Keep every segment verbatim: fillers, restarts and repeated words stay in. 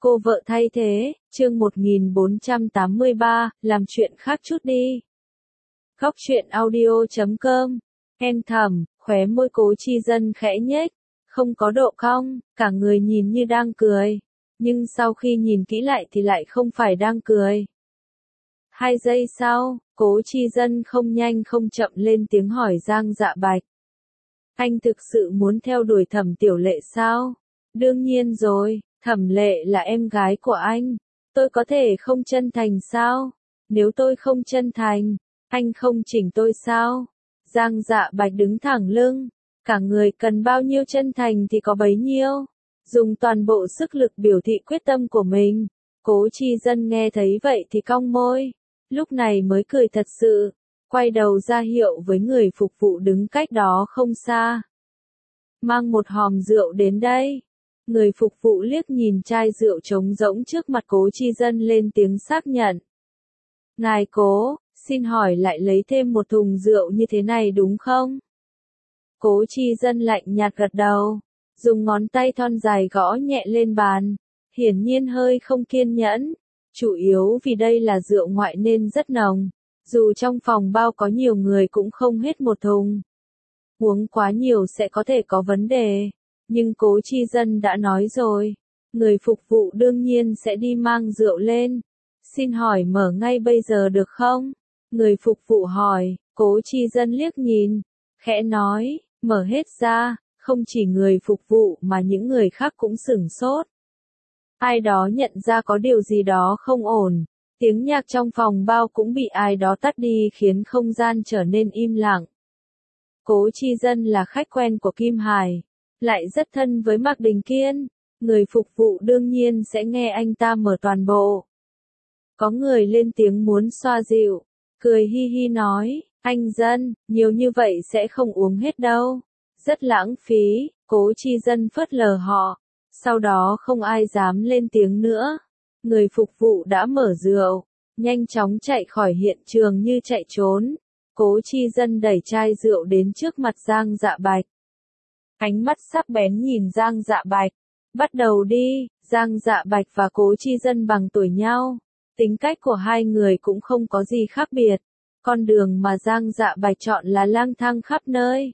Cô vợ thay thế, chương một nghìn bốn trăm tám mươi ba, làm chuyện khác chút đi. Góc truyện audio chấm com, em thầm, khóe môi Cố Chi Dân khẽ nhếch, không có độ cong, cả người nhìn như đang cười, nhưng sau khi nhìn kỹ lại thì lại không phải đang cười. Hai giây sau, Cố Chi Dân không nhanh không chậm lên tiếng hỏi Giang Dạ Bạch. Anh thực sự muốn theo đuổi Thẩm Tiểu Lệ sao? Đương nhiên rồi. Thẩm Lệ là em gái của anh, tôi có thể không chân thành sao? Nếu tôi không chân thành, anh không chỉnh tôi sao? Giang Dạ Bạch đứng thẳng lưng, cả người cần bao nhiêu chân thành thì có bấy nhiêu, dùng toàn bộ sức lực biểu thị quyết tâm của mình. Cố Chi Dân nghe thấy vậy thì cong môi, lúc này mới cười thật sự, quay đầu ra hiệu với người phục vụ đứng cách đó không xa. Mang một hòm rượu đến đây. Người phục vụ liếc nhìn chai rượu trống rỗng trước mặt Cố Chi Dân lên tiếng xác nhận. Ngài Cố, xin hỏi lại lấy thêm một thùng rượu như thế này đúng không? Cố Chi Dân lạnh nhạt gật đầu, dùng ngón tay thon dài gõ nhẹ lên bàn, hiển nhiên hơi không kiên nhẫn, chủ yếu vì đây là rượu ngoại nên rất nồng, dù trong phòng bao có nhiều người cũng không hết một thùng. Uống quá nhiều sẽ có thể có vấn đề. Nhưng Cố Chi Dân đã nói rồi, người phục vụ đương nhiên sẽ đi mang rượu lên. Xin hỏi mở ngay bây giờ được không? Người phục vụ hỏi, Cố Chi Dân liếc nhìn, khẽ nói, mở hết ra, không chỉ người phục vụ mà những người khác cũng sửng sốt. Ai đó nhận ra có điều gì đó không ổn, tiếng nhạc trong phòng bao cũng bị ai đó tắt đi khiến không gian trở nên im lặng. Cố Chi Dân là khách quen của Kim Hải, lại rất thân với Mạc Đình Kiên, người phục vụ đương nhiên sẽ nghe anh ta mở toàn bộ. Có người lên tiếng muốn xoa dịu, cười hi hi nói, anh Dân, nhiều như vậy sẽ không uống hết đâu, rất lãng phí. Cố Chi Dân phớt lờ họ, sau đó không ai dám lên tiếng nữa. Người phục vụ đã mở rượu, nhanh chóng chạy khỏi hiện trường như chạy trốn. Cố Chi Dân đẩy chai rượu đến trước mặt Giang Dạ Bạch. Ánh mắt sắc bén nhìn Giang Dạ Bạch. Bắt đầu đi. Giang Dạ Bạch và Cố Chi Dân bằng tuổi nhau. Tính cách của hai người cũng không có gì khác biệt. Con đường mà Giang Dạ Bạch chọn là lang thang khắp nơi.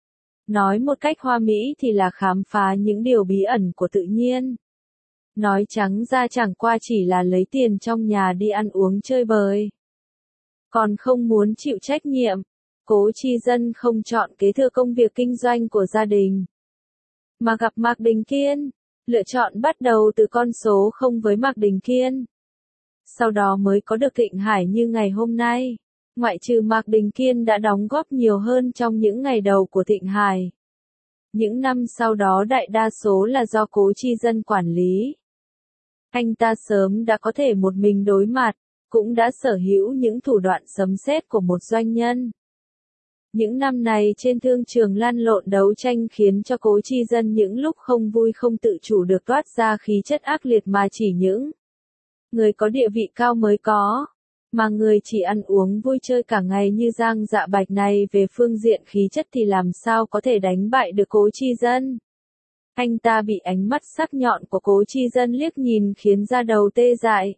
Nói một cách hoa mỹ thì là khám phá những điều bí ẩn của tự nhiên. Nói trắng ra chẳng qua chỉ là lấy tiền trong nhà đi ăn uống chơi bời. Còn không muốn chịu trách nhiệm. Cố Chi Dân không chọn kế thừa công việc kinh doanh của gia đình, mà gặp Mạc Đình Kiên, lựa chọn bắt đầu từ con số không với Mạc Đình Kiên. Sau đó mới có được Thịnh Hải như ngày hôm nay. Ngoại trừ Mạc Đình Kiên đã đóng góp nhiều hơn trong những ngày đầu của Thịnh Hải. Những năm sau đó đại đa số là do Cố Chi Dân quản lý. Anh ta sớm đã có thể một mình đối mặt, cũng đã sở hữu những thủ đoạn sấm sét của một doanh nhân. Những năm này trên thương trường lăn lộn đấu tranh khiến cho Cố Chi Dân những lúc không vui không tự chủ được toát ra khí chất ác liệt mà chỉ những người có địa vị cao mới có, mà người chỉ ăn uống vui chơi cả ngày như Giang Dạ Bạch này về phương diện khí chất thì làm sao có thể đánh bại được Cố Chi Dân. Anh ta bị ánh mắt sắc nhọn của Cố Chi Dân liếc nhìn khiến da đầu tê dại.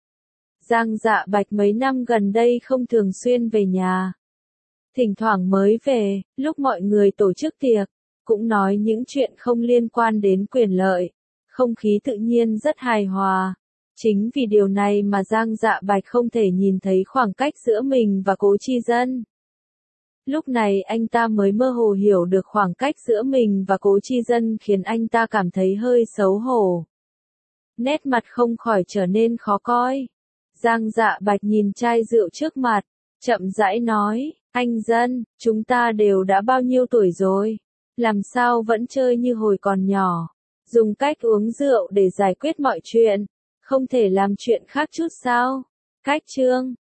Giang Dạ Bạch mấy năm gần đây không thường xuyên về nhà. Thỉnh thoảng mới về, lúc mọi người tổ chức tiệc, cũng nói những chuyện không liên quan đến quyền lợi. Không khí tự nhiên rất hài hòa. Chính vì điều này mà Giang Dạ Bạch không thể nhìn thấy khoảng cách giữa mình và Cố Chi Dân. Lúc này anh ta mới mơ hồ hiểu được khoảng cách giữa mình và Cố Chi Dân khiến anh ta cảm thấy hơi xấu hổ. Nét mặt không khỏi trở nên khó coi. Giang Dạ Bạch nhìn chai rượu trước mặt, chậm rãi nói, anh Dân, chúng ta đều đã bao nhiêu tuổi rồi, làm sao vẫn chơi như hồi còn nhỏ, dùng cách uống rượu để giải quyết mọi chuyện, không thể làm chuyện khác chút sao? Cách chương